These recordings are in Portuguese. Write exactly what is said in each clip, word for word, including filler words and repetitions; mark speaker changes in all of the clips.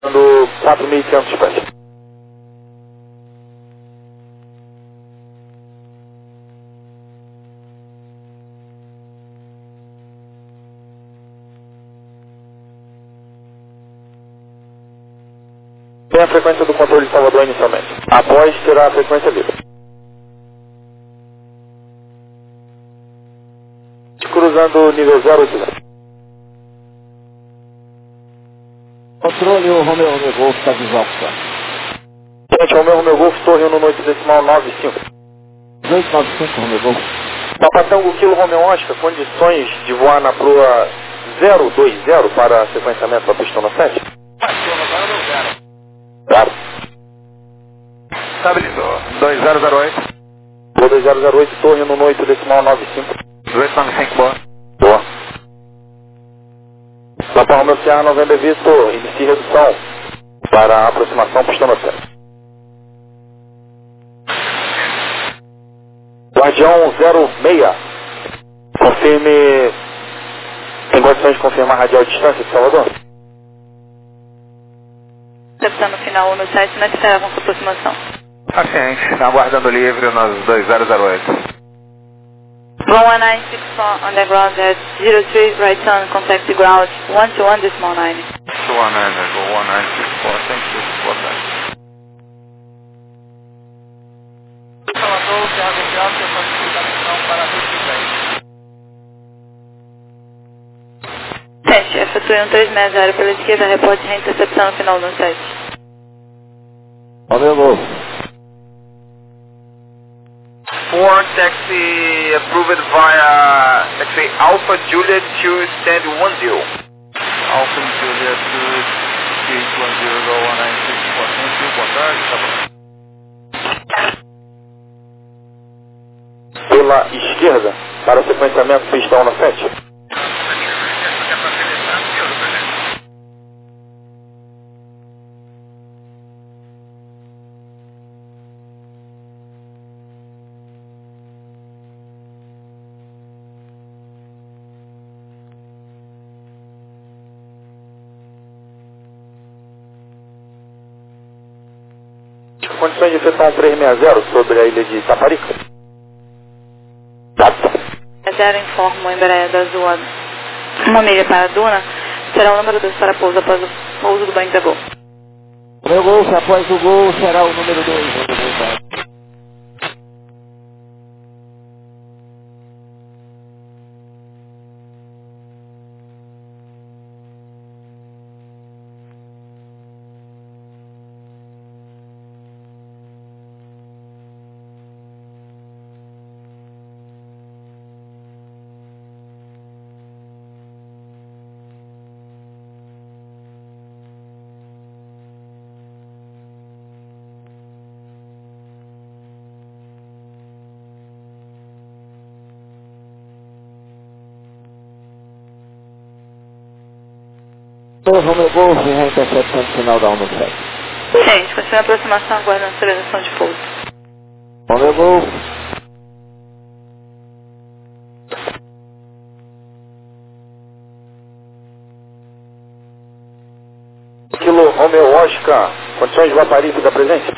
Speaker 1: do quatro mil e quinhentos pés. Tem a frequência do controle de Salvador inicialmente. Após terá a frequência livre. Cruzando nível zero oito zero.
Speaker 2: Controle, o Romeo Romeo Golf está visual, tá?
Speaker 1: Gente, Romeo Romeo Golf, torre um no noite decimal nove cinco.
Speaker 2: dois nove cinco, Romeo Golf.
Speaker 1: Papatango Kilo Romeo Oscar, condições de voar na proa zero dois zero para sequenciamento da pista no sete? Claro.
Speaker 3: Estabilizou. dois zero zero oito.
Speaker 1: Boa dois zero zero oito, torre no noite decimal nove cinco.
Speaker 3: dois nove cinco, boa.
Speaker 1: Boa. Papa Romeo Sierra November Vitor, inicie redução para a aproximação pista no sete. Guardião zero seis, confirme, tem condições de confirmar a radial distância de Salvador?
Speaker 4: Recepção no final no site, não esperavam com aproximação.
Speaker 3: Paciente, aguardando livre nos dois zero zero oito.
Speaker 4: one nine six four on the ground at zero three right turn, contact ground one two one decimal nine.
Speaker 3: one nine, one nine six four, thank you, boa tarde. Salvador, Thiago Piazza, eu participo da missão para Rio
Speaker 4: Sete, F T um três seis zero pela esquerda, reporte reintercepção no final no site.
Speaker 2: Romeo Golf.
Speaker 3: four taxi approved via taxi Alpha Juliet to stand one zero. Alpha Juliet to stand one zero, one nine six four, thank you, boa tarde, tá bom.
Speaker 1: Pela esquerda, para o sequenciamento pista um no sete. Condições de efetuar um três seis zero sobre a ilha de Itaparica?
Speaker 4: Zero informa o Embraer da Azul uma milha para a Duna, será o número dois para pouso após o pouso do banho da Gol.
Speaker 2: Romeo Golf, após o gol, será o número dois. Romeo Golf, reintercepção do final da onda sete.
Speaker 4: Gente, continua a aproximação, aguardando a aceleração de pouso.
Speaker 2: Romeo Golf.
Speaker 1: Kilo Romeo Oscar, condições de voar para Paris da presença?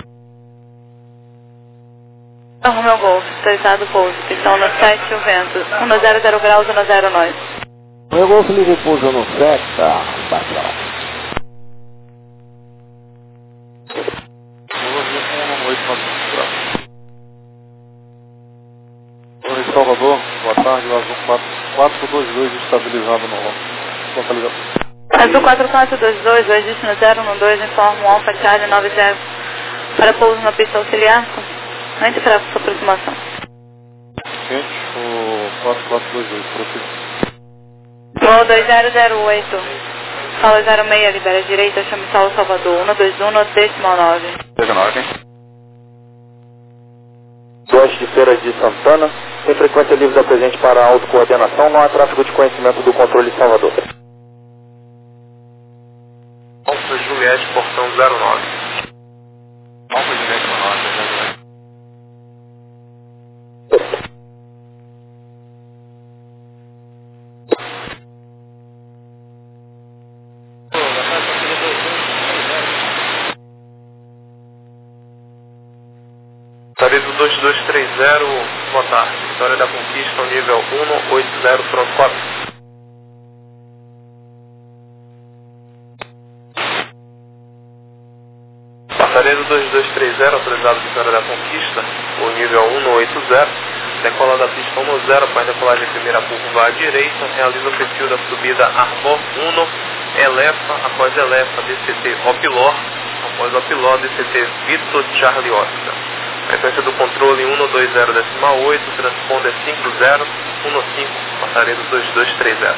Speaker 4: Romeo Golf, autorizado o pouso, pistão no sete, o vento, um zero zero graus, um zero nós.
Speaker 2: Romeo Golf, livre pouso no sete, tá, patrão.
Speaker 5: Oi, Salvador, boa tarde, Azul quatro dois dois estabilizado no localização.
Speaker 4: Azul quatro quatro dois dois, dois destino zero um dois, informa um Alpha Charlie nove zero para pouso na pista auxiliar, não esperava sua aproximação.
Speaker 5: Quente, o quatro quatro dois dois, prosseguir.
Speaker 4: Voo dois zero zero oito, sala zero seis, libera a direita, chame Saulo Salvador, um dois um, decimal nove.
Speaker 3: dezenove.
Speaker 1: Oeste de Feira de Santana, tem frequência livre da presente para autocoordenação, não há tráfego de conhecimento do controle de Salvador.
Speaker 3: Alfa Juliette, portão zero nove. Alfa Juliette, zero nove, zero nove. Passaria do dois dois três zero, boa tarde. Vitória da Conquista, nível um oito zero, pronto, quatro. Passaria do dois dois três zero, autorizado Vitória da Conquista, o nível um oito zero. Decola da pista um zero, para decolagem primeira curva à direita, realiza o perfil da subida Arbor um, Elefa, após Elefa, D C T Opilor, após Opilor, D C T Vitor Charlie Oscar. Frequência do controle um dois zero decimal oito, transponder cinco zero um cinco, passaria do dois dois três zero.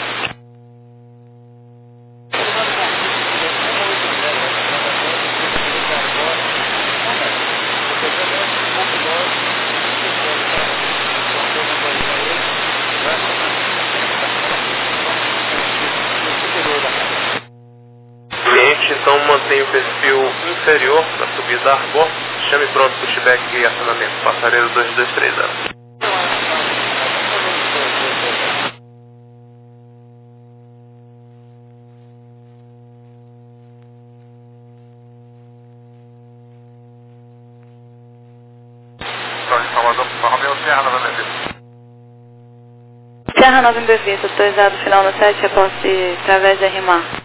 Speaker 3: Então mantém o perfil inferior da subida Arbor. Chame pronto, pushback e acionamento. Passareiro dois dois três zero.
Speaker 4: Serra nove Bevista, autorizado final no sete, reporte através de R M A.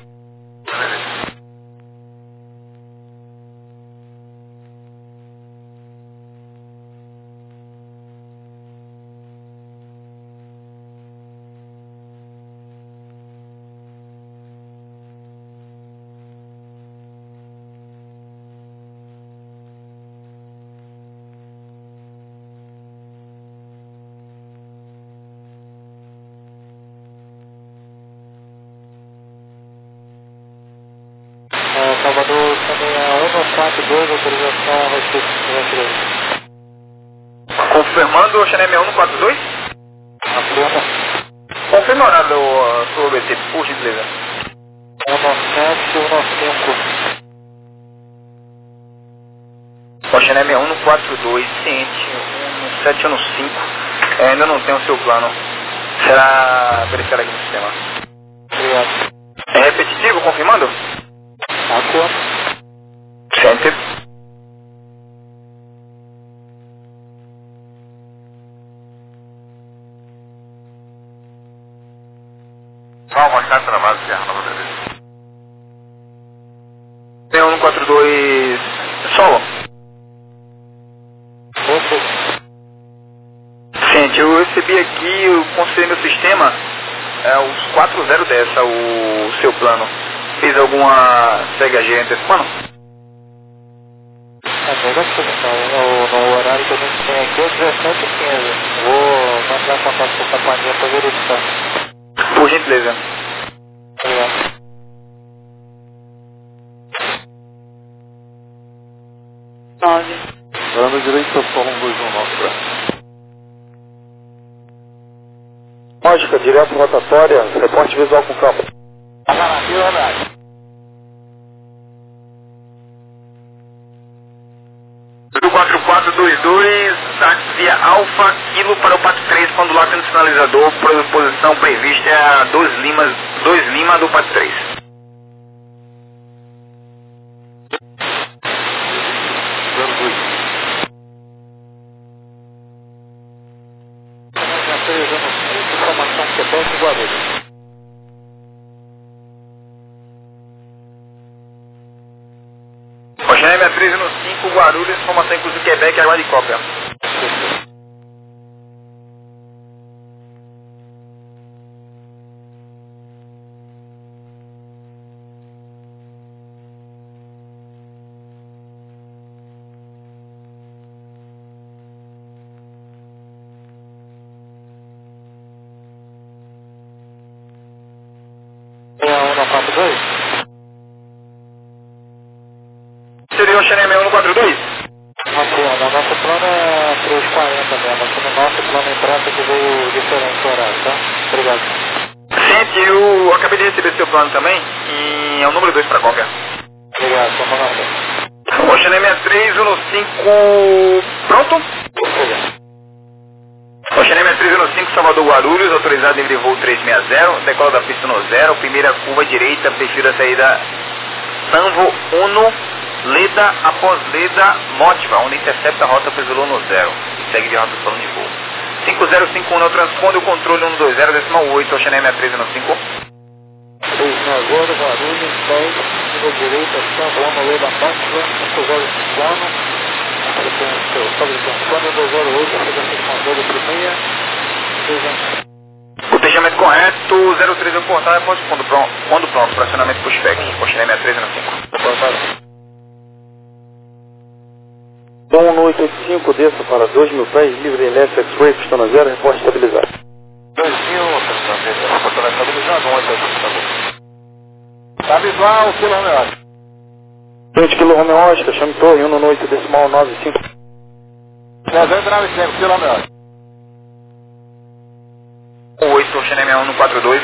Speaker 2: Salvador, também a um quatro dois, autorização restrita.
Speaker 3: Confirmando o Xané um quatro dois?
Speaker 2: Afirma.
Speaker 3: Confirma o horário do seu O B T, por gentileza.
Speaker 2: um sete um cinco.
Speaker 3: O Xané um quatro dois, ciente, um sete um cinco. É, ainda não tem o seu plano. Será verificado aqui no sistema.
Speaker 2: Obrigado.
Speaker 3: É repetitivo, confirmando?
Speaker 2: Acordo.
Speaker 3: Center. Salva, está travado, Serra Nova Bevista. Tem um quatro dois solo. Gente, eu recebi aqui, eu considerei meu sistema, é, os quatro zero dessa, o seu plano. Fez alguma C H G entre esse plano?
Speaker 2: É negativo, então, no, no horário que a gente tem aqui é dezessete e quinze. Vou mandar contato com a companhia para verificar.
Speaker 3: Por gentileza.
Speaker 2: Obrigado.
Speaker 4: nove.
Speaker 5: Varanda direita, solo um dois um nove, pra.
Speaker 1: Lógica, direto rotatória, reporte visual com campo.
Speaker 2: Garantiu, verdade.
Speaker 3: Do quatro quatro dois dois, taxia Alfa Kilo para o Pato três, quando lá tem o sinalizador, posição prevista é a dois Lima, dois Lima do Pato três.
Speaker 5: zero dois.
Speaker 2: Informação Quebec e Guarulhos.
Speaker 3: Oxané sessenta e três no cinco, Guarulhos, informação inclusive Quebec e Água de Cópia.
Speaker 2: quatro dois?
Speaker 3: Seria o Xané um quatro dois?
Speaker 2: Apoiando, o nosso plano é três e quarenta mesmo, aqui no nosso plano entrada que veio diferente o horário, tá? Obrigado.
Speaker 3: Gente, eu acabei de receber seu plano também, e é o número dois para cópia.
Speaker 2: Obrigado, vamos lá.
Speaker 3: O Xané sessenta e três no cinco, pronto?
Speaker 2: Obrigado.
Speaker 3: O Xané sessenta e três no cinco, Salvador Guarulhos, autorizado em voo três seis zero, decola da pista no zero, primeira curva direita, perfil da saída Sanvo um, Leda após Leda, Motiva, onde intercepta a rota Pesolou no zero. E segue de rota solo de voo. cinco zero cinco um, transponde o controle cento e vinte, decimal oito, Ocean M treze no cinco.
Speaker 2: três agora, Guarulhos, dez, nível direita, São no Leda Motiva, cinco zero cinco um. Frequência, sobre transponde dois zero oito, frequência de controle primeira, duzentos.
Speaker 3: Cotejamento correto, zero três é o portal, após quando pronto, quando pronto, fracionamento pushback, Ocean M treze no cinco.
Speaker 1: Tom um oito oito cinco, desça para dois mil pés, livre leste, X-Ray, pistão na zero, reporte estabilizado.
Speaker 2: dois mil, pistão estabilizado, um oito oito cinco. Tá visual, quilo Romeo.
Speaker 1: vinte quilo Romeo Oscar, chame torre, um no oito, decimal nove cinco.
Speaker 2: trezentos e noventa e cinco, quilo Romeo.
Speaker 3: oito, Ocean M um no quatro dois.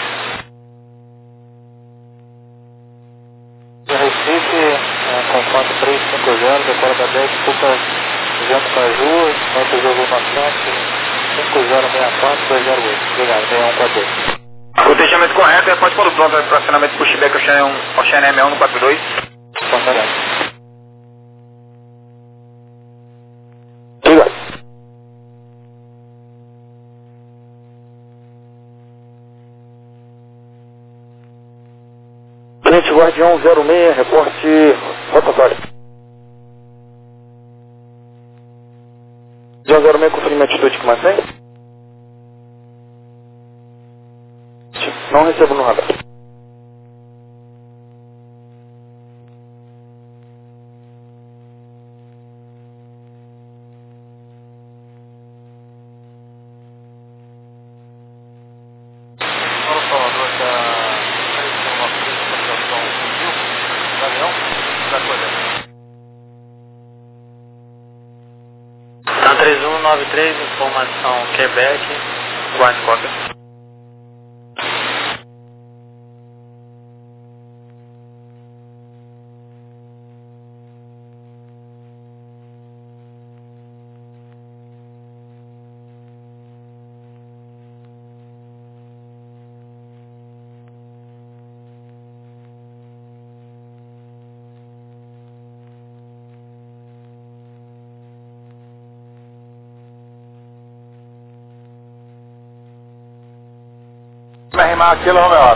Speaker 2: Recife, é, com quatro três cinco zero, decora da dez, desculpa, Vento Caju, nota jogo bastante, cinco zero seis quatro dois zero oito. Obrigado, seis um quatro dois.
Speaker 3: Cotejamento correto, repórter quando pronto, fracionamento pushback, Ocean M um no quatro dois.
Speaker 2: Obrigado.
Speaker 1: Obrigado. Frente Guardião zero seis, reporte rotatório. Guardião zero seis, confirme a atitude que mais tem? Não recebo no radar.
Speaker 2: três um nove três, informação Quebec, guarde cópia. Vai rimar aquilo, Romeo.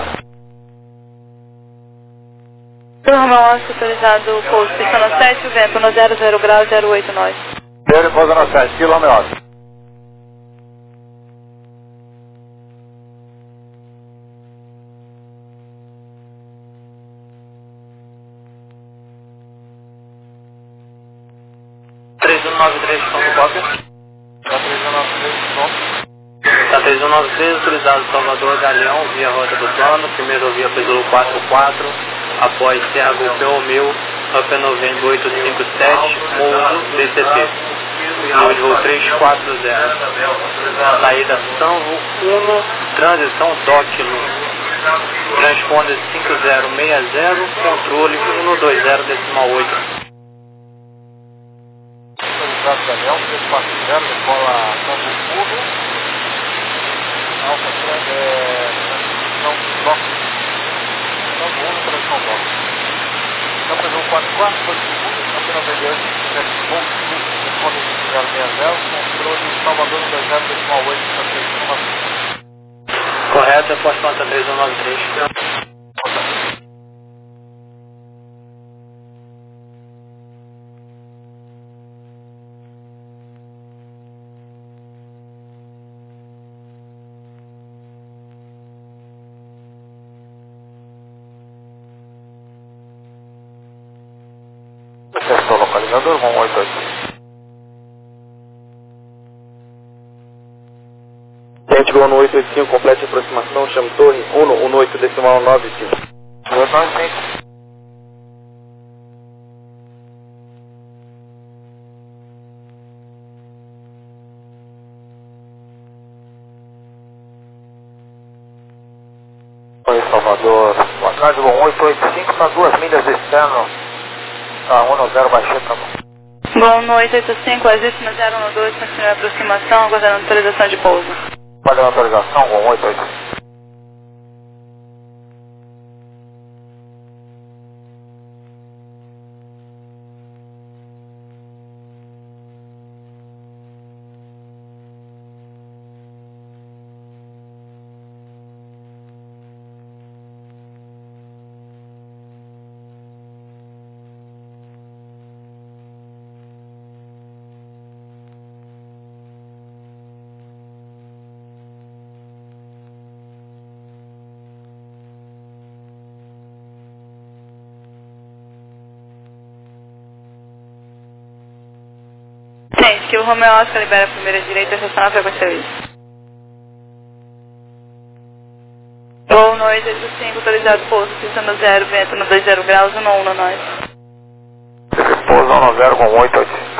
Speaker 4: Quilo Romeo Oscar, autorizado pouso, pista no sete, vento no zero zero grau, zero oito nove.
Speaker 2: Zero, pouso no sete, quilo Romeo. três um nove três, como cópia? três um nove três, como? Tá três um nove três, autorizado Salvador Galeão, via rota do plano, primeiro via Pesolou quatro quatro, após Serra Golpeu mil, Up November oito cinco sete, Mundo D C T. Número de voo três quatro zero. Saída Sanvo um, transição D O C L. Transponder cinco zero seis zero, controle um dois zero decimal oito. Autorizado Galeão, três quatro zero, decola Sanvo um. Alfa, é, transição bloco, transição um, transição bloco. Então, fazer um quatro quatro, dois segundos, campeão V dois, sete pontos, responde cinco zero seis zero, controle Salvador um dois zero, decimal oito, três um nove três. Correto, eu posso plantar três um nove três. Testou localizador, um oito oito.
Speaker 1: Gente, Gol no oito oito cinco, complete a aproximação, chame torre, um no oito, decimal nove cinco.
Speaker 2: um nove cinco. Oi, Salvador. Boa tarde, um oito oito cinco, está duas milhas externo. Tá, um no zero, baixei, tá bom.
Speaker 4: Gol no oito oito cinco, existe no zero um dois, continua a aproximação, aguardando autorização de pouso.
Speaker 2: Valeu a autorização, um oito oito.
Speaker 4: Que o Romeo Oscar libera a primeira direita, estacionar para o serviço. Voo no oito oito cinco, autorizado pouso, pista no zero, vento no dois zero graus, um no um no nós.
Speaker 1: Pouso no zero com oito oito cinco.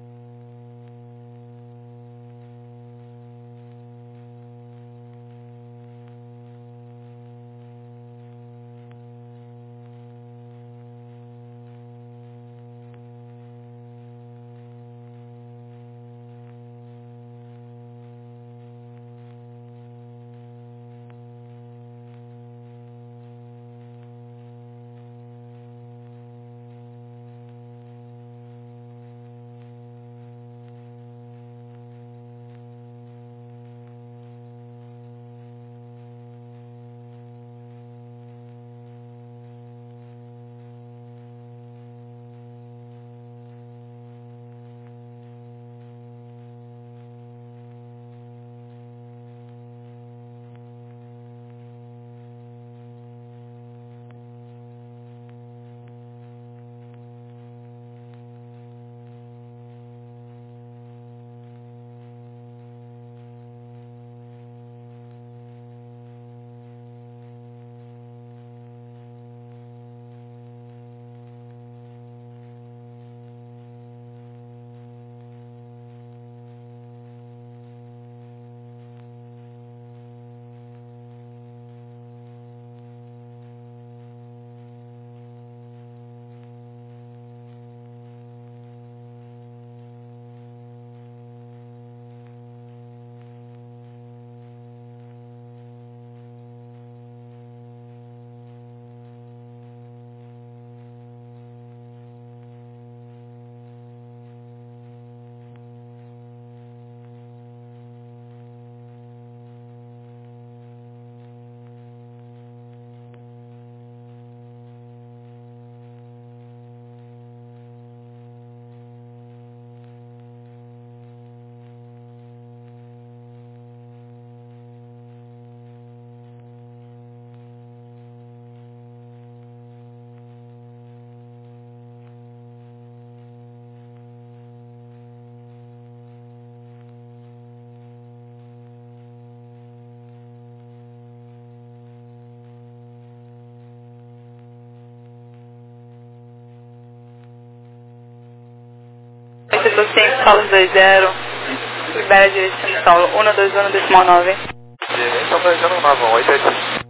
Speaker 4: oito oito cinco, Carlos dois zero, libera a direção de Saulo, um dois um, decimal nove.
Speaker 1: Direita, presando nove oito oito cinco.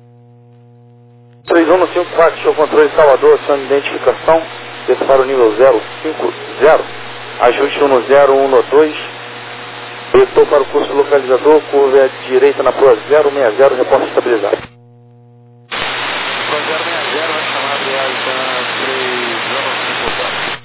Speaker 1: três um cinco quatro, show controle Salvador, ação de identificação, desce para o nível zero cinco zero, ajuste um zero um dois, estou para o curso localizador, curva à direita na proa zero seis zero, reporte estabilizado.
Speaker 5: Proa zero seis zero, vai chamar Adriano, três um cinco quatro.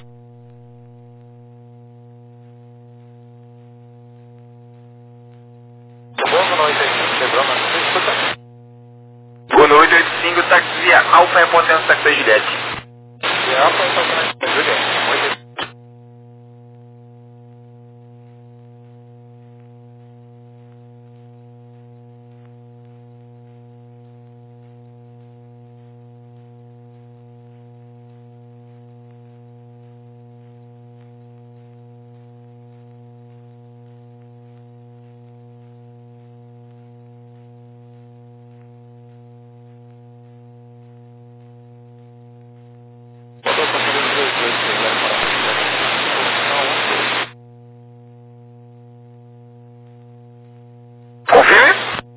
Speaker 3: Boa noite, oito cinco, táxi Alfa é potência táxi Juliette.
Speaker 1: Alfa é potência Juliette.
Speaker 3: Confirme?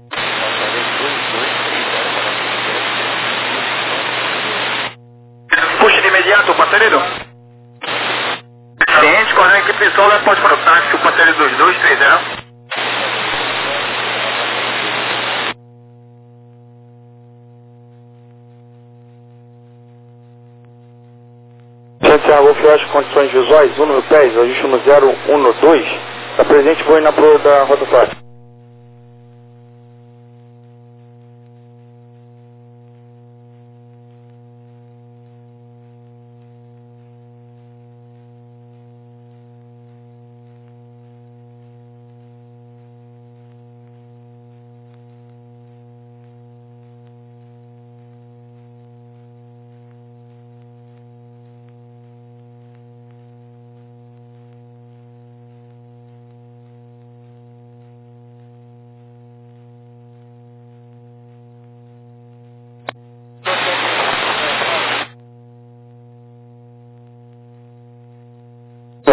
Speaker 3: Puxe de imediato o passageiro. Ciente, coronel equipe de solo, pode para o táxi, o passageiro dois dois três zero.
Speaker 1: Santiago, eu acho condições visuais, um no pés, ajuste no zero um no dois, está presente, foi na proa da rotatória.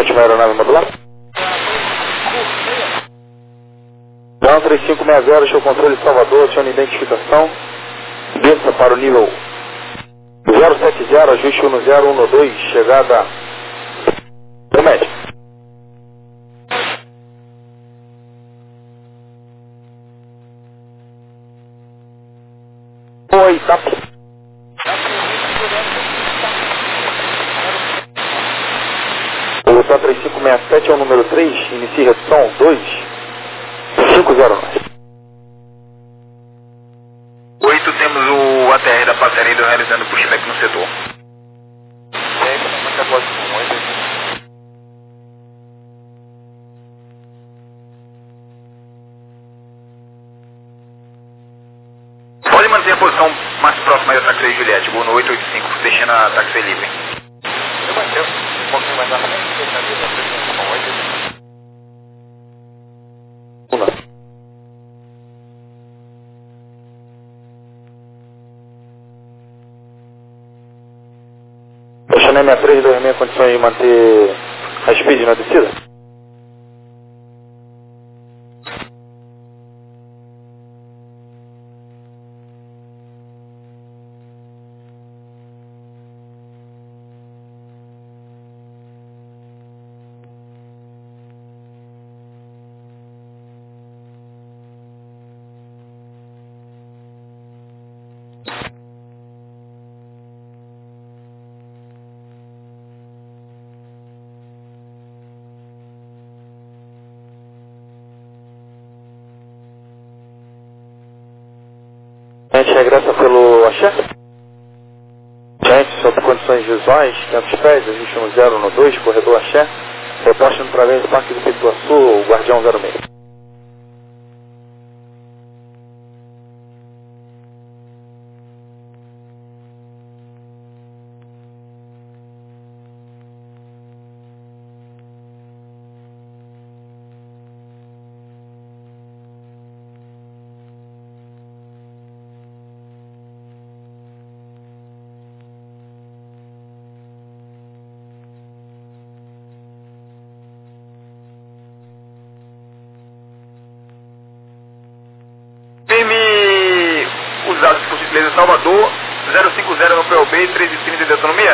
Speaker 1: Sétima aeronave modular. Down três cinco seis zero, show controle Salvador, acione identificação. Desça para o nível zero sete zero, ajuste um zero um dois, chegada do médico. Oi, TAP. O TAP três cinco seis sete é o número três, inicie redução dois cinco zero nove.
Speaker 3: oito, temos o A T R da passareira realizando pushback no setor. Pode manter a posição mais próxima da taxi Juliette, voo no oito oito cinco, deixando a taxi livre.
Speaker 5: Eu manteve um pouquinho mais à frente, deixando a presença com oito.
Speaker 1: Chanel sessenta e três dois seis, condições de manter a speed na descida? A gente regressa pelo Axé. Gente, sob condições visuais, quinhentos pés, existe um zero no dois, corredor Axé. Reposta no través do Parque do Pituaçu, o Guardião zero seis.
Speaker 3: Firme os dados por gentileza Salvador, zero cinco zero no P O B, três e trinta de autonomia.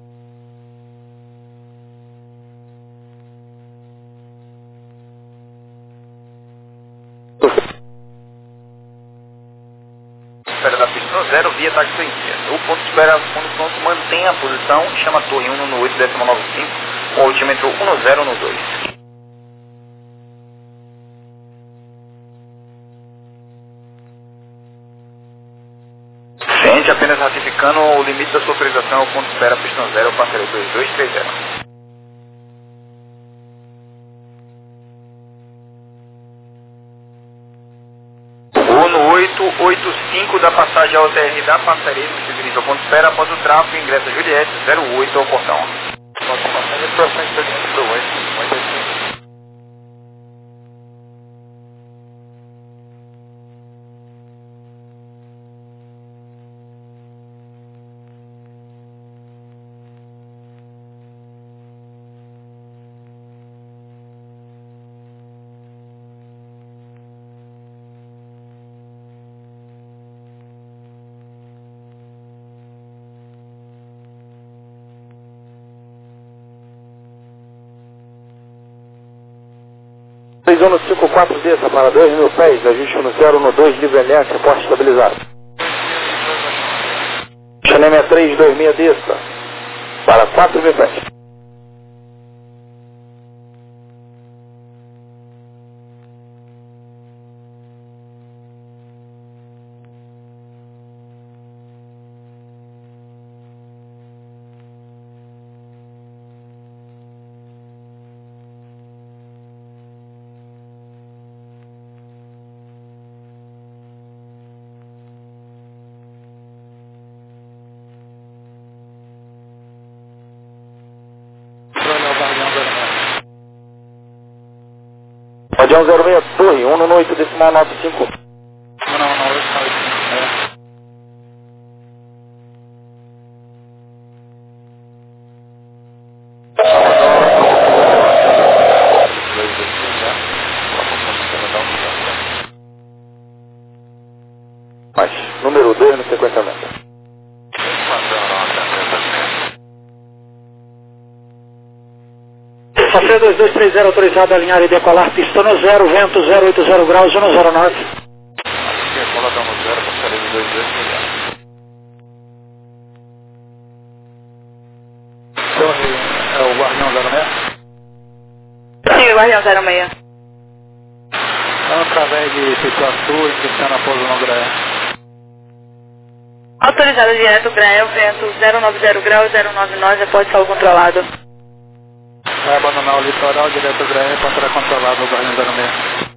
Speaker 3: Espera da pista zero, via táxi em dia. O ponto de espera fundo pronto, mantém a posição e chama a torre um no oito, décimo nove cinco, com o altímetro um zero no dois. Ciente, apenas ratificando o limite da sua autorização, o ponto de espera pistão zero, parceiro dois dois três zero. Voo no oito oito cinco da passagem ao T R da passareira, se dirige ao ponto de espera após o tráfego, ingressa Juliette, zero oito ao portão.
Speaker 5: Nossa passagem é próxima experiência do oito.
Speaker 1: seis um no cinco quatro, desça para dois mil pés, ajuste no zero no dois, livre L S, porte estabilizado. Chanel sessenta e três dois seis, desça para quatro mil pés. Guardião zero seis, torre, um no oito, decimal nove cinco.
Speaker 5: Não, não, não, oito nove cinco. Salvador,
Speaker 1: sequenciamento.
Speaker 6: Sofia dois dois três zero autorizado a alinhar e decolar, pista no zero, vento zero oito zero graus, zero zero norte.
Speaker 5: Decola dá no zero, passaria de dois dois três zero. Torre, é o Guardião zero seis?
Speaker 4: Sim, Guardião zero seis.
Speaker 5: Então, através de Pituaçu, iniciando a pouso no Graé.
Speaker 4: Autorizado direto, Graé, vento zero nove zero graus, zero nove nove, pode solo controlado.
Speaker 5: Vai abandonar o litoral, direto Graé, para controlado o Guardião zero seis.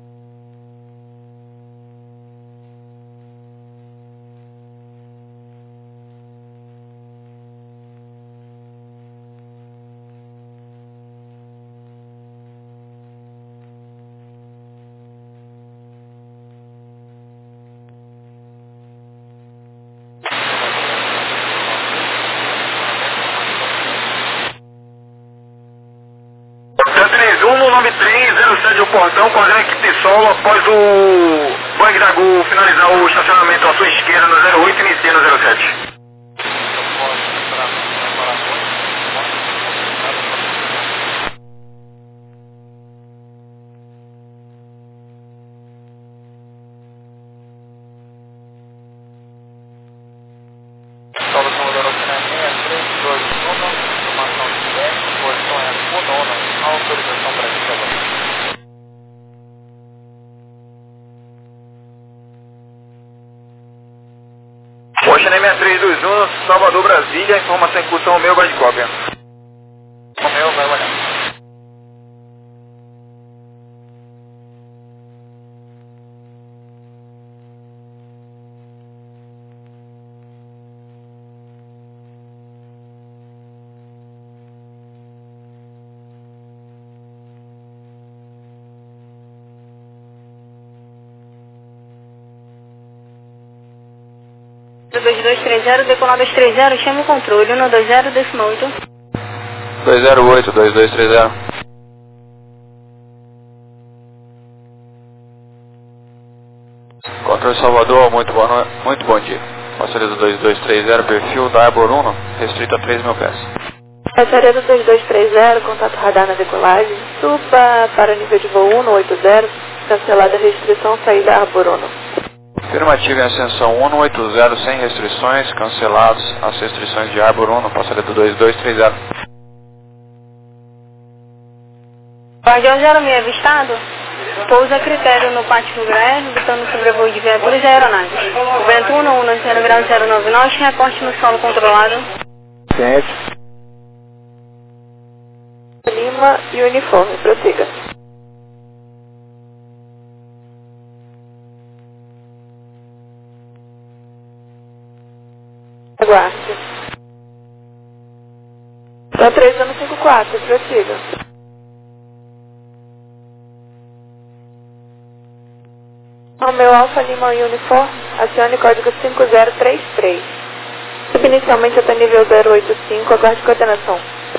Speaker 3: três um no nove três zero sete o portão, fazendo a equipe de solo após o Bang da Gol finalizar o estacionamento à sua esquerda no zero oito, inicia no zero sete.
Speaker 5: Solo Salvador Oceano seis três dois um, informação de dez, posição é a nona, autorização para instalação.
Speaker 3: Ocean seis três dois um, Salvador, Brasília, informação em curso meu, guarde cópia.
Speaker 5: O meu vai olhar.
Speaker 4: dois dois três zero, decolar dois três zero, chama o controle, um dois zero, décimo oito.
Speaker 1: dois zero oito, dois dois três zero. Controle Salvador, muito, boa no... muito bom dia. Passaria dois dois três zero, perfil da Arbor um, restrito a três mil pés.
Speaker 4: Passaria do dois dois três zero, contato radar na decolagem, suba para nível de voo um oito zero, cancelada a restrição, saída Arbor um.
Speaker 1: Afirmativa em ascensão um oito zero, sem restrições, cancelados as restrições de Arbor um, passaria do dois dois três zero.
Speaker 4: Guardião zero seis avistado, pousa a critério no pátio do Graé, evitando sobrevoo de viaturas e aeronaves. O vento um um zero graus zero nove nove, reporte no solo controlado.
Speaker 6: Sete.
Speaker 4: Lima e uniforme, prossiga. Aguarde. Só três anos cinco quatro, prossiga. Romeu Alfa Lima e uniforme, acione código cinco zero três três. Subi inicialmente até nível zero oito cinco, aguarde coordenação.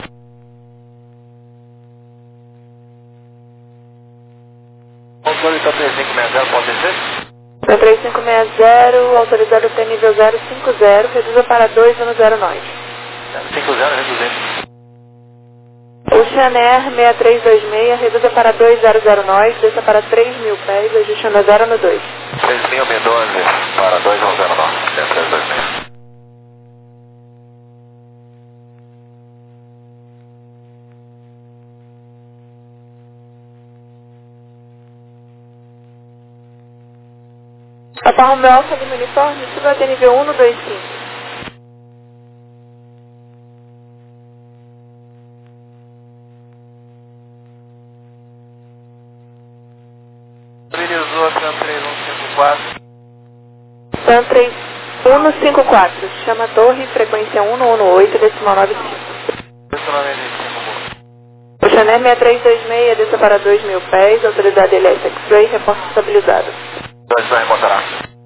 Speaker 5: Controle está três cinco seis zero, pode descer?
Speaker 4: três cinco seis zero, autorizado até nível zero cinco zero, reduza para dois no zero nove.
Speaker 5: cinco zero, reduzente.
Speaker 4: Ocean Air seis três dois seis, reduza para dois zero zero nove, desça para três mil pés, ajustando a zero no dois.
Speaker 5: três mil doze para dois um zero nove, seis três dois seis.
Speaker 4: Papa Romeo Alfa Lima uniforme, suba até nível um no dois cinco.
Speaker 5: Autorizou a San três um cinco quatro.
Speaker 4: San três um cinco quatro, chama a torre, frequência um um oito, decimal nove cinco. Ocean Air seis três dois seis, desça para dois mil pés, autorizado L S X-Ray, reporte estabilizado.
Speaker 5: dois vai reportará.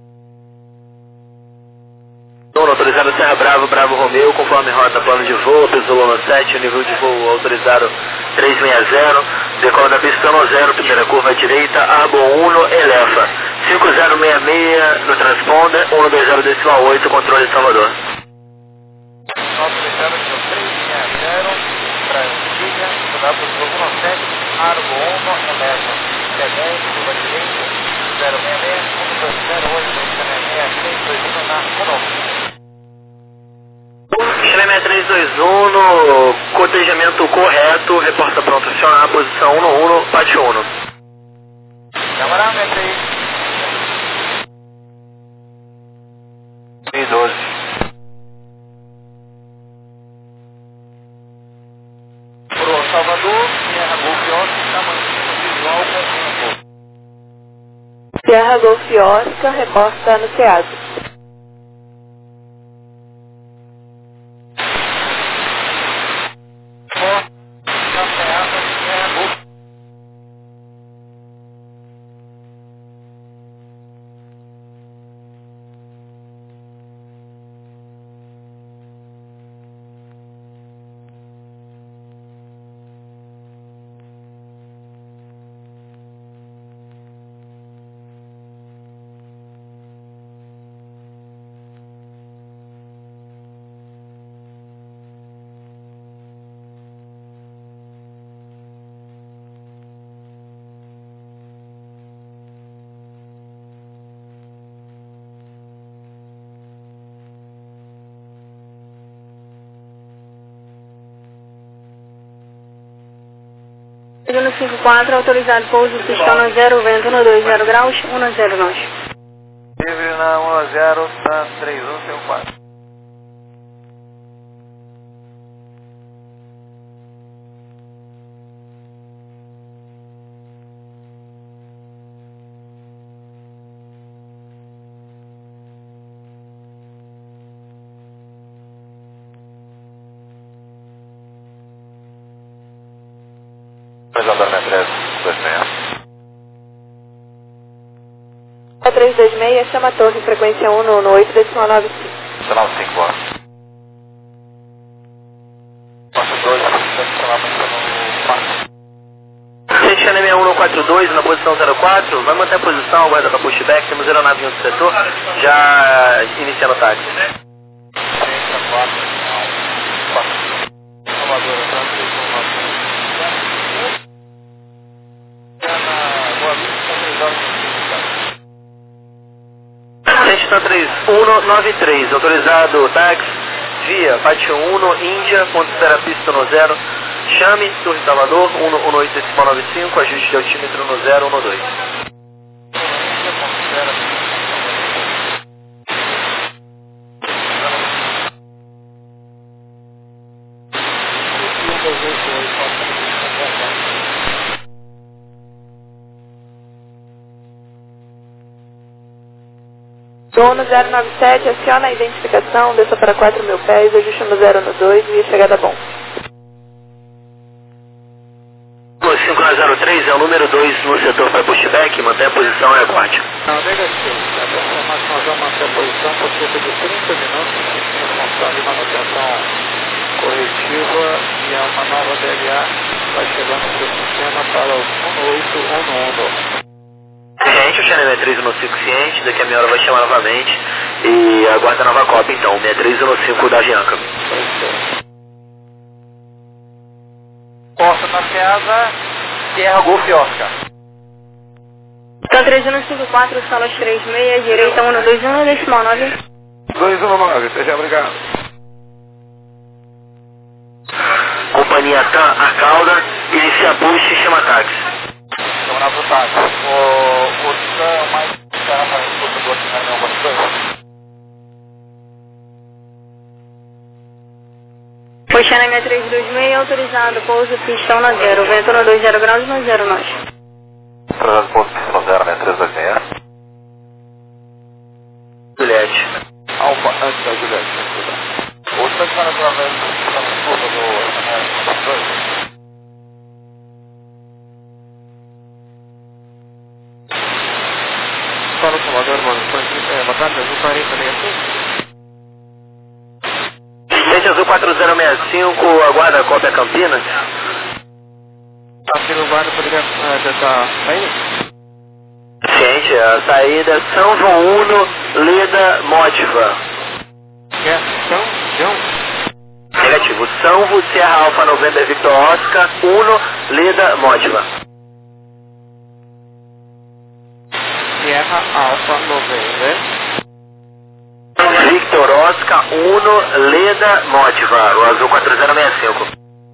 Speaker 2: Dono, autorizado Serra Bravo, Bravo Romeu, conforme rota, plano de voo, peso Lona sete, nível de voo autorizado trezentos e sessenta, decola da pista no zero, primeira curva à direita, Arbor um, Elefa, cinco zero seis seis no transponder, um dois zero decimal oito, controle de Salvador.
Speaker 5: nove três zero três seis zero, para Brasília, mudar para o jogo sete, Argo um, eleva, C dez, curva direita, zero seis seis, um dois zero oito, seis seis três dois um na Uno.
Speaker 2: Chile seis três dois um no cotejamento correto, reporta pronto, acionar, posição um no um, pátio um.
Speaker 5: Câmara seis três.
Speaker 3: E doze.
Speaker 5: Pro Salvador, Sierra Golf Oscar, mantido visual com tempo.
Speaker 4: Sierra Golf Oscar, reporta no SEAD. No cinco quatro, autorizado pouso, pistão no zero, vento no dois zero graus, um zero nove.
Speaker 5: Livre na um zero, Sun três um, seu quatro.
Speaker 4: três dois seis, chama a torre, frequência um no oito, decimal nove cinco.
Speaker 3: Sinal cinco, ó.
Speaker 5: quatro dois, decimal no quatro.
Speaker 2: Gente, Chile seis um quatro dois na posição zero quatro, vai manter a posição, aguarda para pushback, temos aeronave em outro setor, já iniciando o táxi.
Speaker 5: quatro, quatro. Salvador, três um nove. Boa Vista, três horas.
Speaker 2: Gente, três um nove três, autorizado táxi, via pátio um, Índia, ponto espera pista no zero, chame, Torre Salvador, um um oito decimal nove cinco, ajuste de altímetro no zero um dois.
Speaker 4: Dono zero nove sete, aciona a identificação, desça para quatro mil pés, ajuste no zero no dois e chegada bom.
Speaker 2: cinco zero três é o número dois no setor para pushback, mantém a posição e aguarde.
Speaker 6: Não, negativo. A informação já mantém a posição por cerca de trinta minutos, em função de manutenção corretiva e a uma nova D L A vai chegando para o sistema para o um oito um um.
Speaker 2: Gente, o Chile seis três um cinco ciente, daqui a meia hora vai chamar novamente e aguarda a nova cópia então, seis três um cinco da Avianca.
Speaker 5: Costa na casa, Sierra Golf Oscar.
Speaker 4: Então três um cinco quatro, salas três seis, direita um dois um, decimal nove.
Speaker 3: dois um nove, seja obrigado.
Speaker 2: Companhia TAM, Arcalda, inicia push e chama táxi.
Speaker 5: Estamos na vontade. O Sam mais será para o portador aqui na reunião bastante.
Speaker 4: Foi China seis três dois seis, autorizado, pouso, pistão na zero, vento no dois zero graus, no zero nove.
Speaker 3: Autorizado pouso, pistão zero, seis três dois seis.
Speaker 2: Juliette.
Speaker 3: Alfa, antes da Juliette.
Speaker 5: O Sam está através da curva do S M S dois.
Speaker 3: Fala, Salvador, mano. É, boa tarde, azul quarenta negativo.
Speaker 2: Gente, azul quatro zero seis cinco, aguarda a cópia Campinas.
Speaker 3: Tá sendo guarda, poderia tentar sair?
Speaker 2: Ciente, Gente, a saída é São João Uno, Leda, Motiva.
Speaker 6: É São João?
Speaker 2: Negativo. São Serra Alfa noventa Victor Oscar, Uno, Leda, Motiva.
Speaker 6: Sierra Alfa noventa.
Speaker 2: Victor Oscar, Uno, Leda, Motiva. O azul quatro zero seis cinco.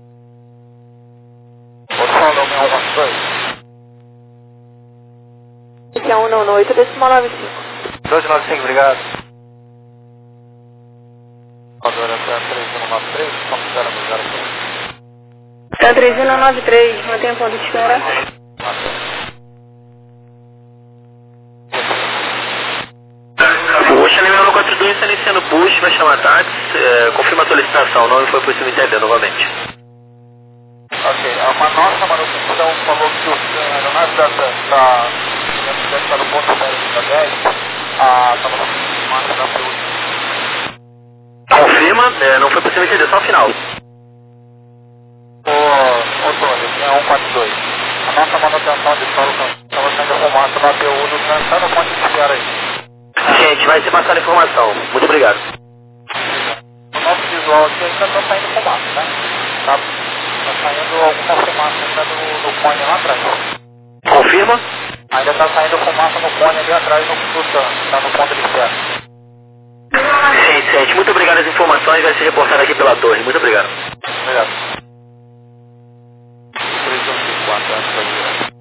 Speaker 6: O solo meu um dois.
Speaker 4: Esse é um nove oito, decimal nove cinco.
Speaker 3: dois nove cinco, obrigado.
Speaker 6: Agora está três um nove três, como espera no zero dois.
Speaker 4: Tá três um nove três, mantém ponto de espera.
Speaker 2: O Xanime um quatro dois está iniciando push, vai chamar táxi, é, confirma a solicitação, não foi possível entender novamente.
Speaker 3: Ok, a nossa manutenção falou que o aeronave da está está no ponto zero da dez, a estava no marca da P U.
Speaker 2: Confirma, é, não foi possível entender, só o final.
Speaker 3: Ô, ô Tony, é um quatro dois. A nossa manutenção de solo estava sendo arrumada na P U do está no ponto de espera aí.
Speaker 2: Gente, vai ser passada a informação. Muito obrigado.
Speaker 3: O nosso visual aqui ainda está saindo fumaça, né? Tá, tá saindo alguma fumaça ainda no, no cone lá atrás.
Speaker 2: Confirma?
Speaker 3: Ainda está saindo fumaça no cone ali atrás no Sultan, tá no ponto de espera.
Speaker 2: Gente, gente, muito obrigado pelas informações, vai ser reportado aqui pela torre. Muito obrigado.
Speaker 3: Obrigado.
Speaker 6: três um quatro, acho que vai virar.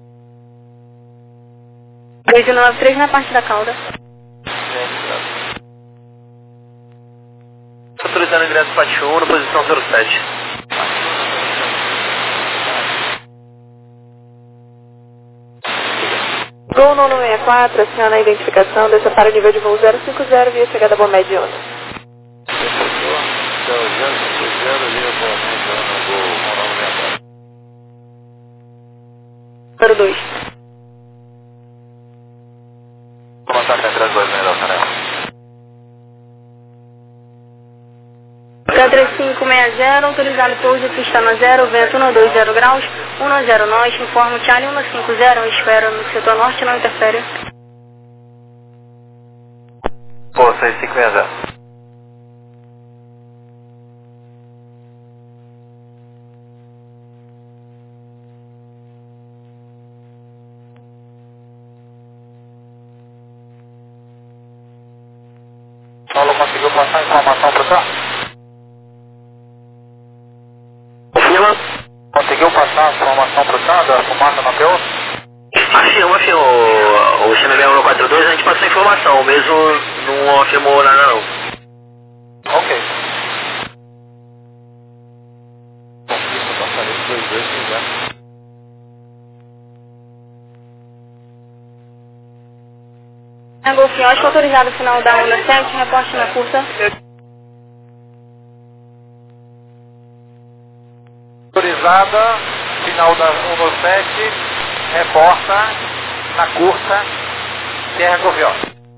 Speaker 4: três um nove três na parte da cauda.
Speaker 2: Autorizando o ingresso Pátio um, posição zero sete.
Speaker 4: Gol nono seis quatro, aciona a identificação, desça para o nível de voo zero cinco zero via chegada Boa Média Onda. Número dois.
Speaker 3: Contato entre as duas unidades, né?
Speaker 4: K três cinco seis zero, autorizado pouso, pista na zero, vento um dois zero graus, um zero nós, informa o Charlie um cinco zero, espera no setor norte, não interfere.
Speaker 3: Pô, seis cinco seis zero. Paulo, conseguiu passar a informação para cá?
Speaker 2: Confirma?
Speaker 3: Conseguiu passar a informação para cá da fumaça na P U?
Speaker 2: Afirma, afirma. O, o Xanime um quatro dois, a gente passou a informação, mesmo não afirmou nada não.
Speaker 3: Ok.
Speaker 6: Confirma, passarei dois dois três.
Speaker 4: A Golf Oscar, autorizado final da onda sete, reporte na curta.
Speaker 3: Autorizada, final da um sete, reporta na curta, Serra Goviol.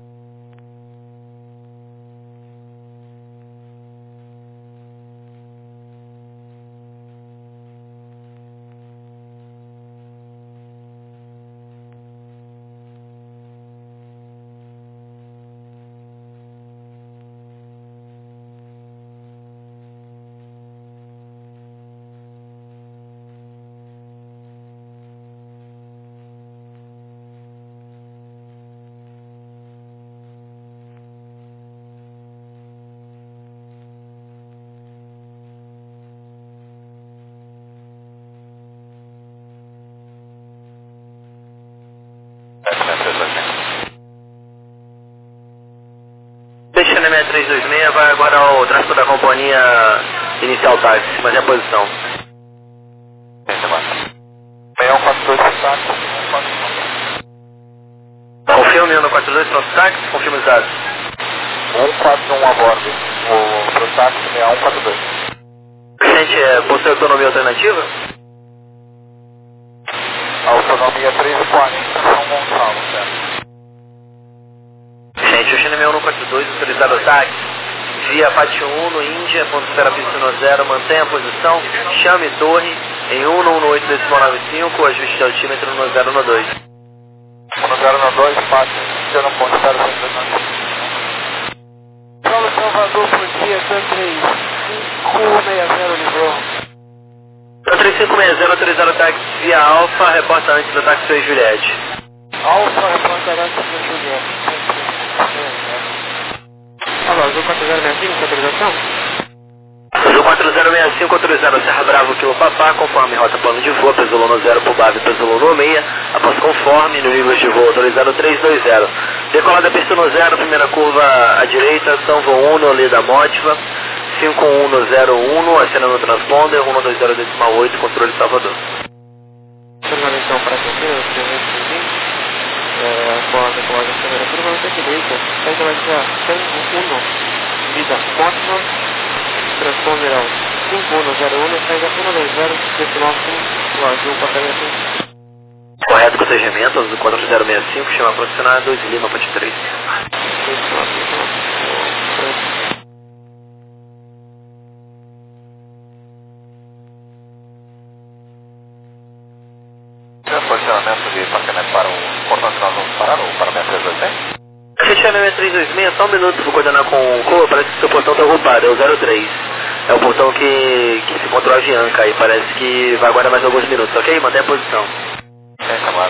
Speaker 2: Xanime três dois seis vai agora ao tráfego da companhia inicial táxi, mas é a posição.
Speaker 3: seis um quatro dois táxi,
Speaker 2: Confirma um quatro dois, pronto táxi, confirma os dados.
Speaker 3: um quatro um a bordo, o pro táxi seis um quatro dois.
Speaker 2: Gente, é, possui autonomia alternativa?
Speaker 3: A autonomia três e quarenta, São Gonçalo, certo?
Speaker 2: Gente, o Xanime um quatro dois, autorizado ao táxi, via Pátio um no Índia, ponto espera pista no zero, mantenha a posição, chame torre em um um oito decimal nove cinco, ajuste de altímetro no zero um dois.
Speaker 5: um zero um dois, Pátio, zero ponto zero zero.
Speaker 6: Paulo Salvador, por dia, T três cinco seis zero, livrou.
Speaker 2: T três cinco seis zero, autorizado o táxi via Alfa, reporta antes do táxi foi Juliette.
Speaker 6: Alfa, reporta antes do Juliette. Alô, Azul quatro zero seis cinco, autorização?
Speaker 2: Azul quatro zero seis cinco, autorizado Serra Bravo, Kilo Papá, conforme rota plano de voo, peso no zero, Pubave, peso no meia, após conforme, no nível de voo, autorizado três dois zero. Decolada pista no zero, primeira curva à direita, São Uno, Leda Mótiva, cinco um zero um, acenando o transponder, um dois zero decimal oito, controle Salvador.
Speaker 6: Permanência para atender, o trezentos e vinte, com a decolagem da primeira curva à direita, saída vai ser São Uno, Leda Mótiva, transponder ao cinco um zero um, saída um dois zero decimal cinco, o Azul quatro.
Speaker 2: Correto, protegimento, Azul quatro zero seis cinco, chama aproximado, dois Lima, ponte três.
Speaker 5: Posicionamento de parqueamento para o portão que nós vamos parar, ou para o três dois seis?
Speaker 2: Fechamento três dois seis, só um minuto, vou coordenar com o Coa, parece que seu portão está ocupado, é o zero três. É o portão que, que se encontrou a Avianca aí, parece que vai aguardar mais alguns minutos, ok? Mantém a posição.
Speaker 5: É, chamado.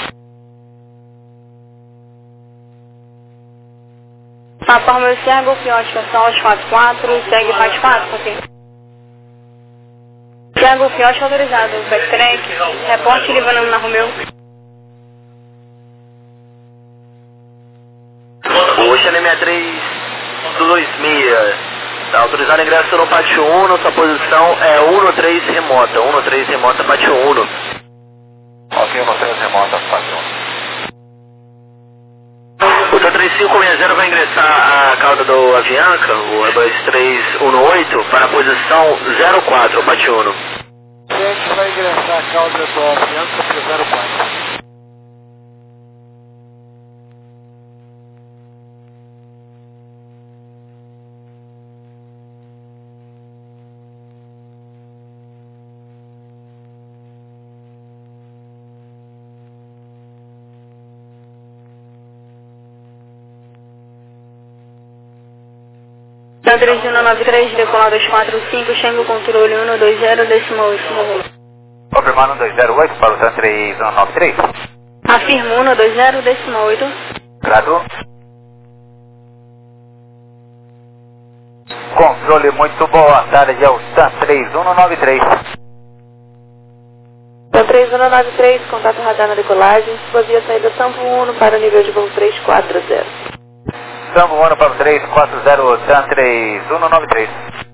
Speaker 4: Papa Romeo Sierra, Golf Oscar, Sol quatro quatro, segue quatro quatro, ok? Sierra Golf Oscar autorizado, backtrack, reporte Livanamo na Romeo.
Speaker 2: O Xanem sessenta e três dois seis, tá autorizado ingresso no pátio um, sua posição é um três remota, um três remota, pátio um.
Speaker 5: Ok, um três remota, pátio um.
Speaker 2: O T três cinco seis zero vai ingressar a cauda do Avianca, o dois três um oito, para a posição zero quatro, pátio um.
Speaker 6: A gente vai ingressar a cauda do Avianca para o zero quatro.
Speaker 4: T três um nove três, decolar dois quatro cinco, Xango controle um dois zero, decimal oito.
Speaker 5: Confirmando um dois zero oito para o T três um nove três.
Speaker 4: Afirmo um dois zero, decimal oito.
Speaker 5: Grado. Controle, muito boa tarde, é o T três um nove três.
Speaker 7: T três um nove três, contato radar na decolagem, sua via saída São Uno para o nível de voo três quatro zero.
Speaker 5: São Uno para o três quatro zero, T três um nove três.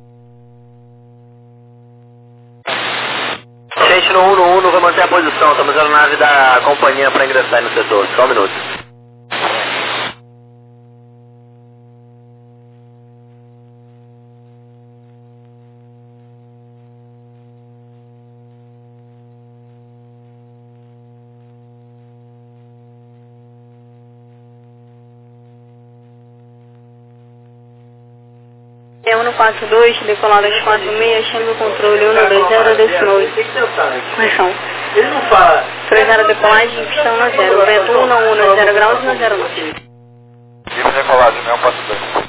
Speaker 2: Gente, no um um vai manter a posição, estamos usando a nave da companhia para ingressar aí no setor, só um minuto.
Speaker 4: É um quatro dois, decolar dois quatro seis, Xango controle um dois zero, decimal oito. Correção.
Speaker 2: Ele não fala.
Speaker 4: três zero decolagem, pistão no zero, vento um um, zero graus no zero nove.
Speaker 5: Livre decolagem, meu passo dois.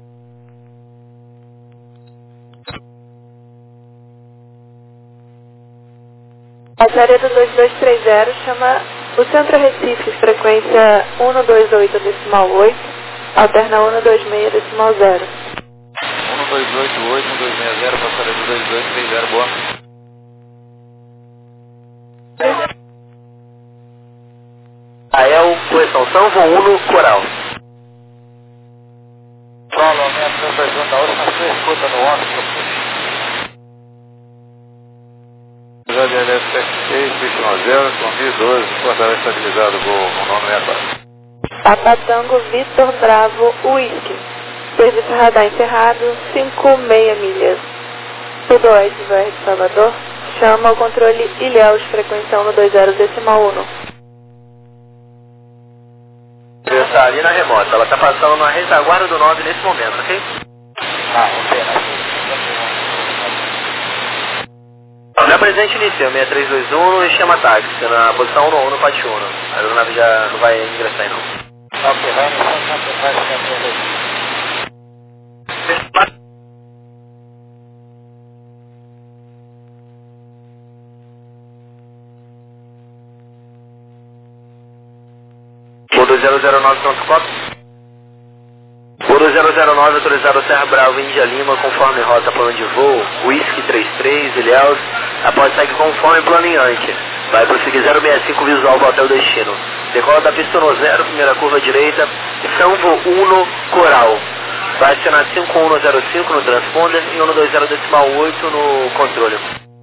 Speaker 7: A série do dois dois três zero chama o Centro Recife, frequência um dois oito decimal oito, alterna um dois seis decimal zero.
Speaker 5: um dois oito oito, um dois seis zero, passaria do dois dois três zero, boa.
Speaker 2: Aí é o correção, São Uno Coral.
Speaker 5: Paulo, a minha sensação da hora, você escuta no ônibus. Já de L S seis, Cristiano zero, com mil e doze, portará estabilizado, voo com nome sessenta e quatro.
Speaker 7: Papa Tango Vitor Bravo Whisky. Serviço radar encerrado, cinco meia milhas. Tudo oeste do R de Salvador. Chama o controle Ilhéus, frequência um dois zero decimal um.
Speaker 2: Está ali na remota, ela está passando na retaguarda do nove nesse momento, ok?
Speaker 5: Ah, ok, né?
Speaker 2: Apresente inicia seis três dois um e chama táxi na posição um no pátio um. A aeronave já não vai ingressar aí não.
Speaker 6: Ok, vai iniciar o campo atrás do seis três dois um.
Speaker 2: Bordo zero zero nove ponto quatro. Bordo zero zero nove autorizado Serra Bravo, Índia Lima, conforme rota plano de voo, Whisky trinta e três, Ilhéus, após segue conforme planeante. Vai prosseguir zero seis cinco visual para o destino. Decola da pista no zero, primeira curva direita, Sanvo um Coral. Vai acionar cinco um zero cinco no transponder e cento e vinte decimal oito no controle.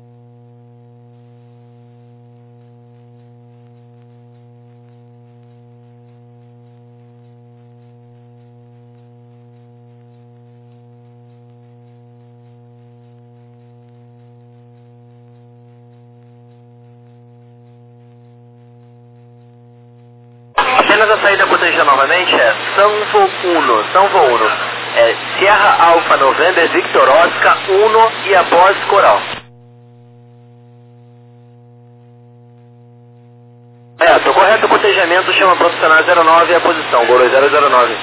Speaker 2: Apenas a saída a proteger novamente é Sanvo um, Sanvo um, é Sierra Alpha November Victor Oscar um e após Coral. É, tô correto o cotejamento, chama profissional zero nove e a posição, Gol zero zero nove.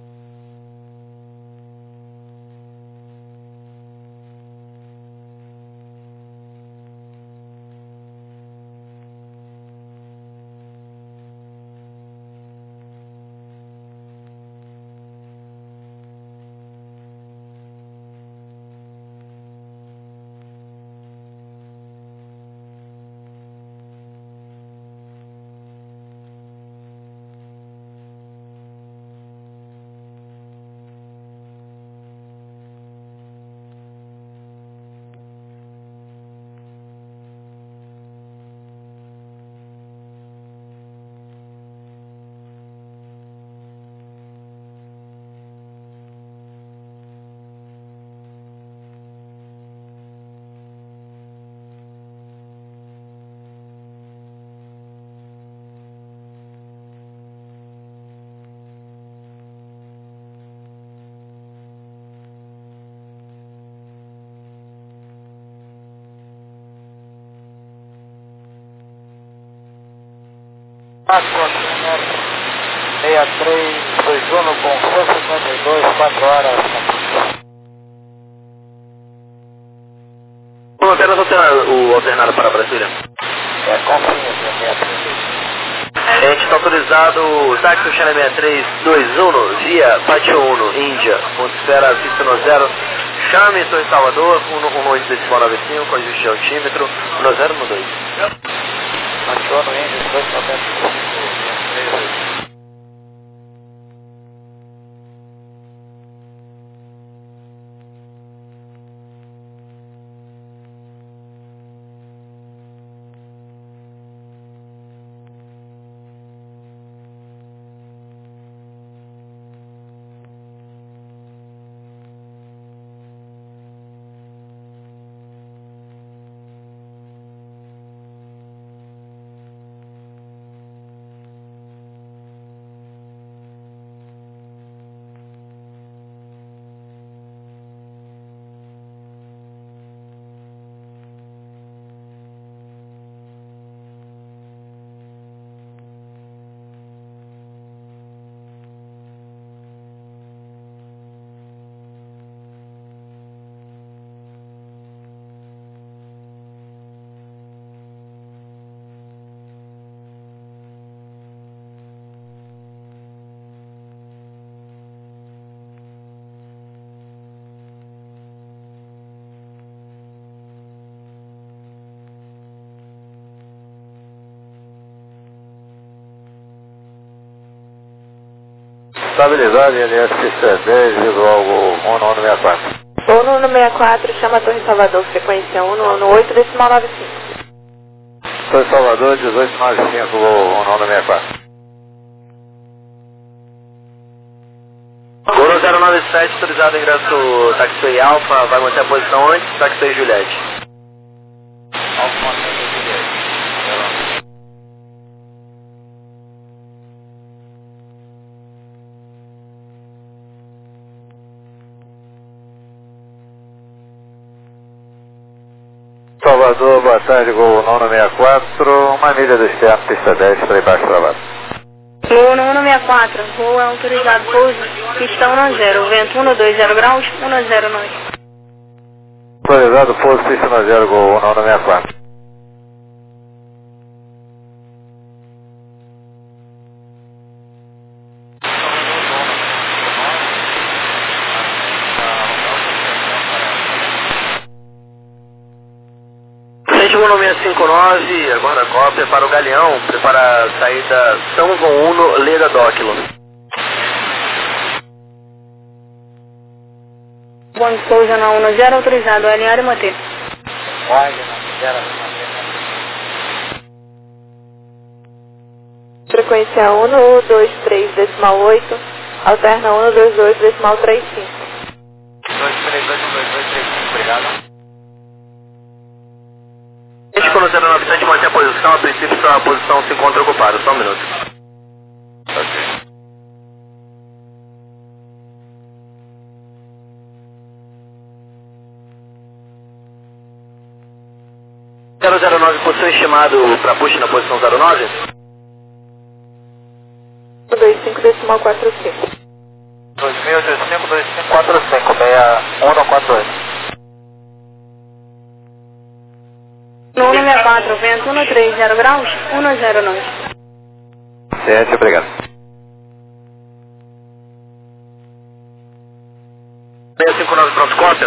Speaker 6: seis três dois um com cento e cinquenta e dois, quatro horas.
Speaker 2: Vamos apenas alternar o alternado para Brasília.
Speaker 6: É, confirma, seis três dois um.
Speaker 2: A gente está autorizado táxi China seis três dois um via Pátio um, Índia, ponto espera pista no zero. Chame, estou em Salvador, um oito decimal nove cinco, ajuste de altímetro, no zero no dois.
Speaker 6: Pátio um, Índia, dois noventa e cinco, três dois um.
Speaker 5: Estabilidade N S dez, visual um nove seis quatro.
Speaker 7: um nove seis quatro, chama a Torre Salvador, frequência um nove oito decimal nove cinco.
Speaker 5: Torre Salvador, dezoito noventa e cinco, um nove seis quatro.
Speaker 2: Goro zero nove sete, autorizado ingresso Taxi Alpha, vai manter a posição antes, Taxi Juliette.
Speaker 6: Alfa mantendo Juliette.
Speaker 5: Salvador
Speaker 6: Salvador, boa tarde, Gol nono sessenta e quatro, uma milha do externo, pista dez, para embaixo travado.
Speaker 4: Gol nono sessenta e quatro, voo é autorizado, pouso, pista um zero, vento um dois zero graus, um zero nove.
Speaker 6: Autorizado, pouso, pista um zero, Gol nono sessenta e quatro.
Speaker 2: Gol seis cinco nove, aguarda a cópia para o Galeão, prepara a saída São João Uno, Leda Dóquilo.
Speaker 4: Bom, pousa na um zero, autorizado, alinhar e manter.
Speaker 7: Frequência um, um dois três decimal oito, alterna um dois dois decimal trinta e cinco.
Speaker 3: dois três dois um dois dois três cinco, obrigado.
Speaker 2: Quando o zero nove sete mantém a posição, a princípio sua posição se encontra ocupada, só um minuto.
Speaker 3: Ok.
Speaker 2: zero zero nove, posição estimado para push na posição zero nove?
Speaker 7: dois cinco decimal quatro cinco.
Speaker 3: dois mil, dois cinco, dois cinco, quatro cinco, seis um quatro oito.
Speaker 4: nono sessenta e quatro, vento um três zero graus, um zero nove.
Speaker 6: Certo, obrigado.
Speaker 2: seis cinco nove, pronto, cópia.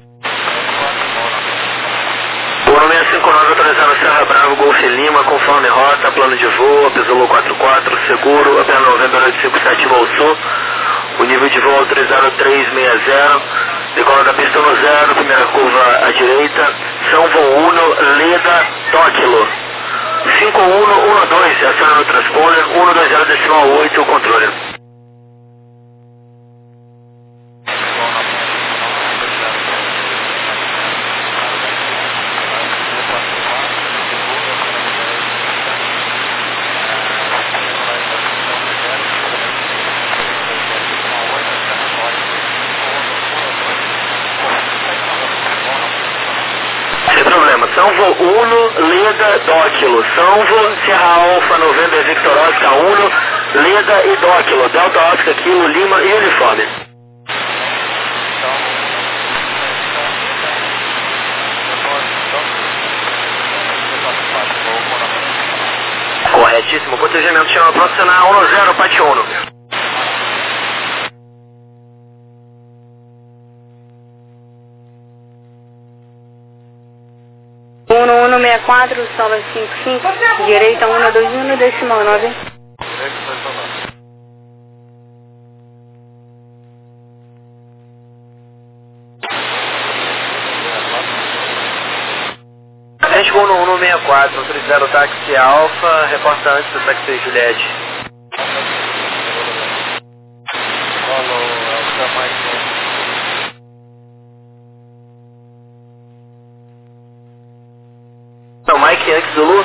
Speaker 2: Gol seis cinco nove, autorizado Serra Bravo, Golf Lima, conforme rota, plano de voo, Apesolo quatro quatro, seguro, Apesolo Novembro oito cinco sete, Voo Sul. O nível de voo autorizado três seis zero, decola da pista no zero, primeira curva à direita, São João Uno, Leda, Dóquilo. cinco um um dois, aciona no transponder, um dois zero decimal oito, o controle. Sem problema, São João Uno, Leda, Dóquilo. São João, Serra Alfa, Novembro, Victor Oscar Uno, Leda e Dóquilo. Delta Oscar, Kilo, Lima e uniforme. Corretíssimo, protegimento chama para acionar um zero, Pátio Uno.
Speaker 4: um um sessenta e quatro, sola cinco cinco, direita um dois um decimal nove.
Speaker 2: Gente, um um sessenta e quatro, autorizado táxi Alfa, reporta antes do táxi Juliette. Não, Mike Yankee Zulu.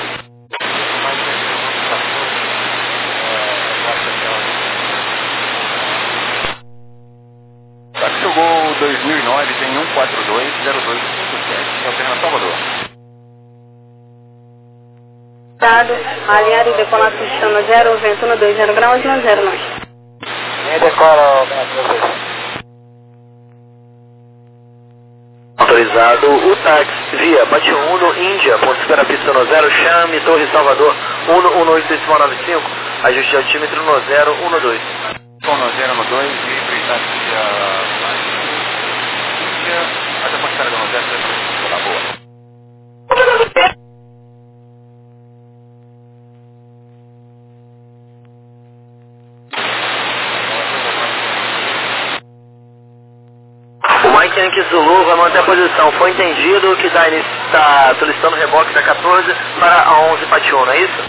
Speaker 3: Táxi Gol dois mil e nove tem um quatro dois zero dois cinco sete, alterna Salvador.
Speaker 4: Dado, alinhar e decolar pista no zero, vento um dois zero graus, um zero nove.
Speaker 3: Quem decola o
Speaker 2: Autorizado o táxi via Pátio Uno, Índia, ponto espera pista no zero, chame Torre Salvador, um um oito decimal nove cinco, ajuste altímetro no zero um dois.
Speaker 3: no zero no dois, livre táxi via Índia, até a carga no zero, na boa.
Speaker 2: O Mike Yankee Zulu vai manter a posição. Foi entendido que está solicitando reboque da quatorze para a onze Pátio Uno, é isso?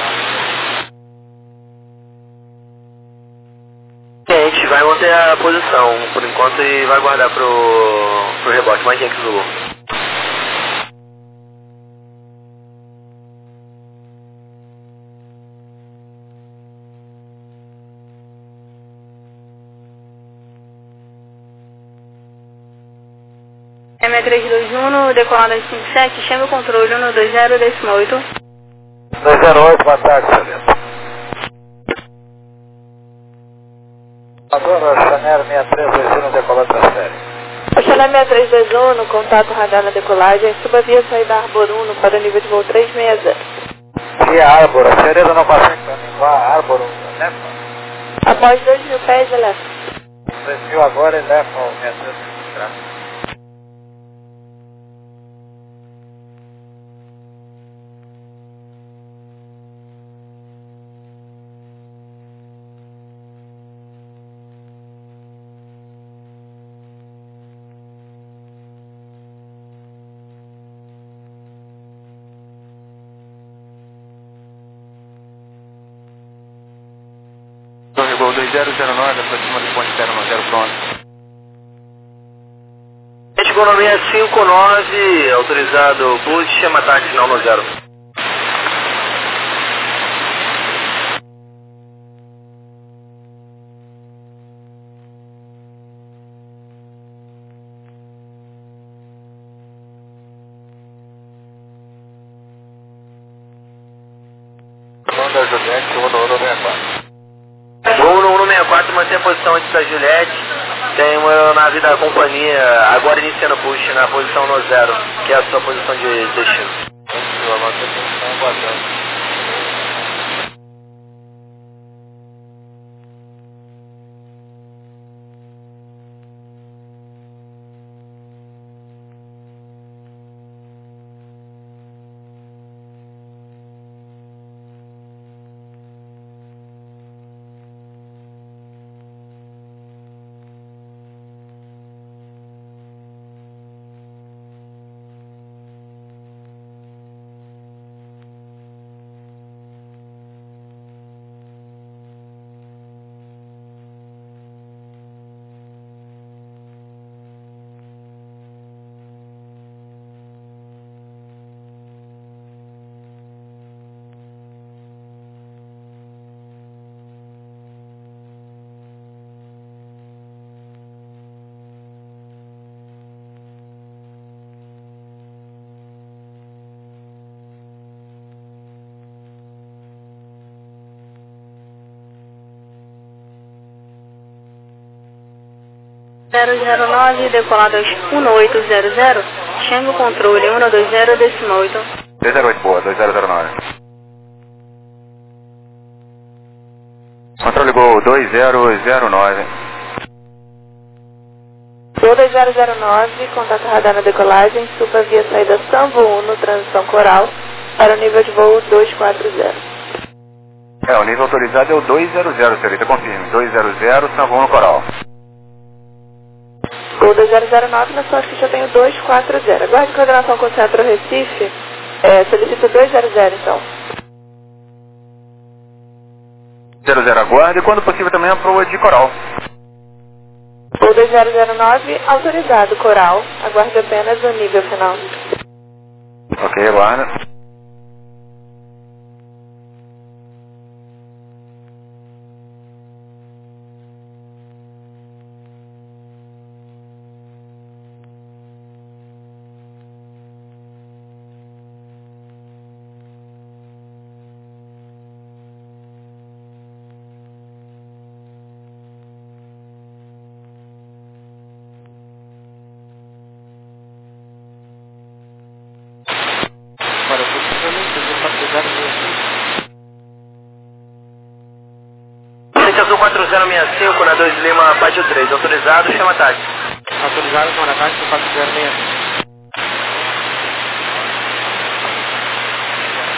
Speaker 2: A gente vai manter a posição por enquanto e vai guardar pro, pro reboque, Mike Yankee Zulu.
Speaker 4: M seis três dois um, decolada de cinco sete, chama o controle um dois zero, décimo oito.
Speaker 1: dois zero oito, boa tarde, Sargento. Agora, Chanel seis três dois um, decolada transfere.
Speaker 7: Chanel seis três dois um, no contato radar na decolagem, suba via saída Arbor um para o nível de voo trezentos e sessenta.
Speaker 1: Via Arbor, a Cereza não consegue para mim, vá Arbor um, né?
Speaker 7: Após dois mil pés, eleva.
Speaker 1: dois mil agora, eleva o seis três dois um.
Speaker 3: Torre Gol dois zero zero nove, aproxima do ponte zero nove zero, pronto.
Speaker 2: Economia cinco nove, autorizado Bus, chama ataque final no zero.
Speaker 1: Honda Juliette, um um seis quatro.
Speaker 2: Voo no um seis quatro, mantém a posição antes da Juliette. Tem uma aeronave da companhia agora iniciando o push na posição no zero, que é a sua posição de destino.
Speaker 4: zero zero nove, decoladas um oito zero zero, chama o controle um dois zero, décimo oito.
Speaker 3: dois zero oito, boa, dois zero zero nove. Controle Gol dois zero zero nove.
Speaker 7: Gol dois zero zero nove, contato radar na decolagem, suba via saída Sambo um, no transição Coral, para o nível de voo duzentos e quarenta.
Speaker 3: É, o nível autorizado é o dois zero zero, senhorita, confirme. dois zero zero, Sambo um no Coral.
Speaker 7: Gol dois zero zero nove, na sua ficha eu tenho duzentos e quarenta. Aguarde coordenação com o Centro Recife, é, solicito duzentos e zero então.
Speaker 3: zero zero aguarde e quando possível também a proa de Coral.
Speaker 7: Gol dois zero zero nove, autorizado Coral, aguarde apenas o nível final.
Speaker 3: Ok, aguarda.
Speaker 2: Azul quatro zero seis cinco na dois Lima, Pátio três, autorizado, chama ataque.
Speaker 6: Autorizado, chama ataque, quatro zero seis cinco.